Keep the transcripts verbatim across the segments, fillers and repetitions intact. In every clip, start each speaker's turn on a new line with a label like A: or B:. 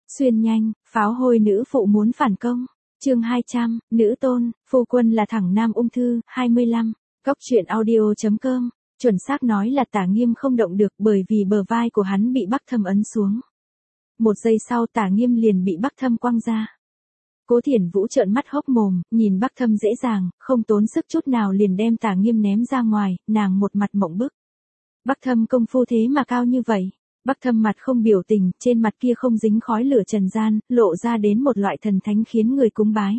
A: Xuyên nhanh, pháo hôi nữ phụ muốn phản công. Chương hai trăm, nữ tôn, phu quân là thẳng nam ung thư, hai mươi lăm. Góc truyện audio chấm com. Chuẩn xác nói là Tả Nghiêm không động được bởi vì bờ vai của hắn bị Bắc Thâm ấn xuống. Một giây sau Tả Nghiêm liền bị Bắc Thâm quăng ra. Cố Thiển Vũ trợn mắt hốc mồm, nhìn Bắc Thâm dễ dàng, không tốn sức chút nào liền đem Tả Nghiêm ném ra ngoài, nàng một mặt mộng bức. Bắc Thâm công phu thế mà cao như vậy. Bắc Thâm mặt không biểu tình, trên mặt kia không dính khói lửa trần gian, lộ ra đến một loại thần thánh khiến người cúng bái.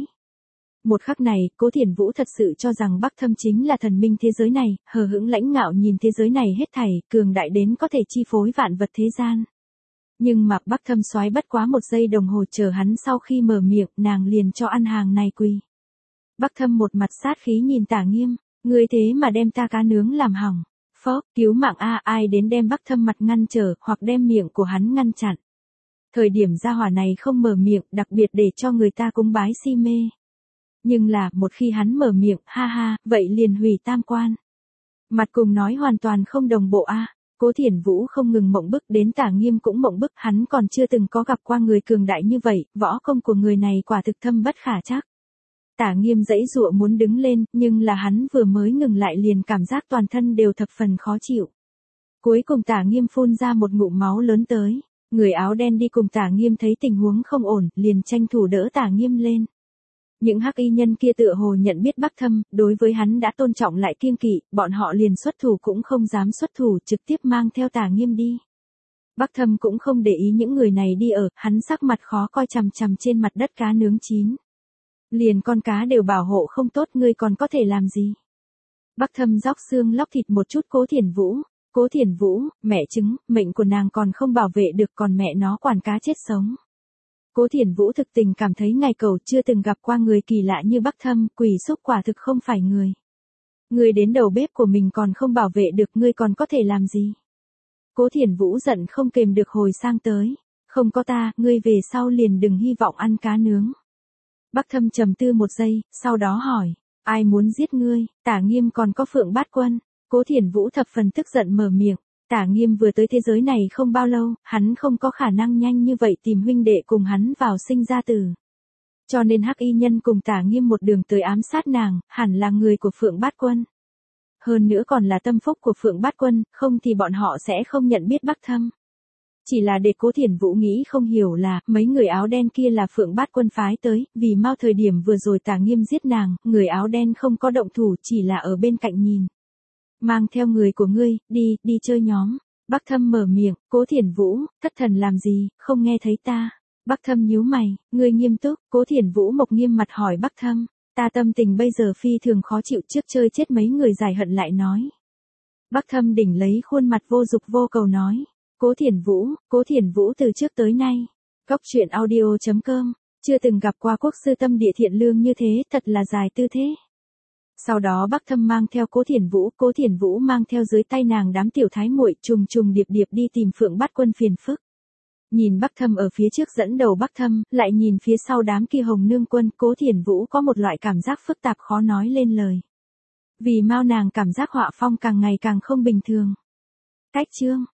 A: Một khắc này, Cố Thiển Vũ thật sự cho rằng Bắc Thâm chính là thần minh thế giới này, hờ hững lãnh ngạo nhìn thế giới này hết thảy, cường đại đến có thể chi phối vạn vật thế gian. Nhưng mà Bắc Thâm xoáy bất quá một giây đồng hồ chờ hắn sau khi mở miệng, nàng liền cho ăn hàng này quỳ. Bắc Thâm một mặt sát khí nhìn Tả Nghiêm, ngươi thế mà đem ta cá nướng làm hỏng. Phó, cứu mạng a, ai đến đem Bắc Thâm mặt ngăn trở, hoặc đem miệng của hắn ngăn chặn. Thời điểm gia hỏa này không mở miệng, đặc biệt để cho người ta cúng bái si mê. Nhưng là, một khi hắn mở miệng, ha ha, vậy liền hủy tam quan. Mặt cùng nói hoàn toàn không đồng bộ a. Cố Thiển Vũ không ngừng mộng bức, đến Tả Nghiêm cũng mộng bức, hắn còn chưa từng có gặp qua người cường đại như vậy, võ công của người này quả thực thâm bất khả trắc. Tả Nghiêm giãy giụa muốn đứng lên, nhưng là hắn vừa mới ngừng lại liền cảm giác toàn thân đều thập phần khó chịu. Cuối cùng Tả Nghiêm phun ra một ngụm máu lớn tới, người áo đen đi cùng Tả Nghiêm thấy tình huống không ổn, liền tranh thủ đỡ Tả Nghiêm lên. Những hắc y nhân kia tựa hồ nhận biết Bắc Thâm, đối với hắn đã tôn trọng lại kiêng kỵ, bọn họ liền xuất thủ cũng không dám xuất thủ, trực tiếp mang theo Tả Nghiêm đi. Bắc Thâm cũng không để ý những người này đi ở, hắn sắc mặt khó coi chằm chằm trên mặt đất cá nướng chín. Liền con cá đều bảo hộ không tốt, ngươi còn có thể làm gì? Bắc Thâm róc xương lóc thịt một chút Cố Thiển Vũ. Cố Thiển Vũ, mẹ chứng, mệnh của nàng còn không bảo vệ được, còn mẹ nó quản cá chết sống. Cố Thiển Vũ thực tình cảm thấy ngày cầu chưa từng gặp qua người kỳ lạ như Bắc Thâm, quỷ xúc quả thực không phải người. Ngươi đến đầu bếp của mình còn không bảo vệ được, ngươi còn có thể làm gì? Cố Thiển Vũ giận không kềm được hồi sang tới. Không có ta, ngươi về sau liền đừng hy vọng ăn cá nướng. Bắc Thâm trầm tư một giây, sau đó hỏi, ai muốn giết ngươi? Tả Nghiêm còn có Phượng Bát Quân. Cố Thiển Vũ thập phần tức giận mở miệng. Tả Nghiêm vừa tới thế giới này không bao lâu, hắn không có khả năng nhanh như vậy tìm huynh đệ cùng hắn vào sinh ra tử. Cho nên hắc y nhân cùng Tả Nghiêm một đường tới ám sát nàng, hẳn là người của Phượng Bát Quân. Hơn nữa còn là tâm phúc của Phượng Bát Quân, không thì bọn họ sẽ không nhận biết Bắc Thâm. Chỉ là để Cố Thiển Vũ nghĩ không hiểu là, mấy người áo đen kia là Phượng Bát Quân phái tới, vì mau thời điểm vừa rồi Tả Nghiêm giết nàng, người áo đen không có động thủ, chỉ là ở bên cạnh nhìn. Mang theo người của ngươi, đi, đi chơi nhóm. Bắc Thâm mở miệng, Cố Thiển Vũ, thất thần làm gì, không nghe thấy ta. Bắc Thâm nhíu mày, ngươi nghiêm túc, Cố Thiển Vũ mộc nghiêm mặt hỏi Bắc Thâm, ta tâm tình bây giờ phi thường khó chịu, trước chơi chết mấy người giải hận lại nói. Bắc Thâm đỉnh lấy khuôn mặt vô dục vô cầu nói. Cố Thiển Vũ, Cố Thiển Vũ từ trước tới nay. Góc truyện audio chấm com, chưa từng gặp qua quốc sư tâm địa thiện lương như thế, thật là dài tư thế. Sau đó Bắc Thâm mang theo Cố Thiển Vũ, Cố Thiển Vũ mang theo dưới tay nàng đám tiểu thái muội trùng trùng điệp điệp đi tìm Phượng Bát Quân phiền phức. Nhìn Bắc Thâm ở phía trước dẫn đầu Bắc Thâm, lại nhìn phía sau đám kia hồng nương quân, Cố Thiển Vũ có một loại cảm giác phức tạp khó nói lên lời. Vì mau nàng cảm giác họa phong càng ngày càng không bình thường. Cách chương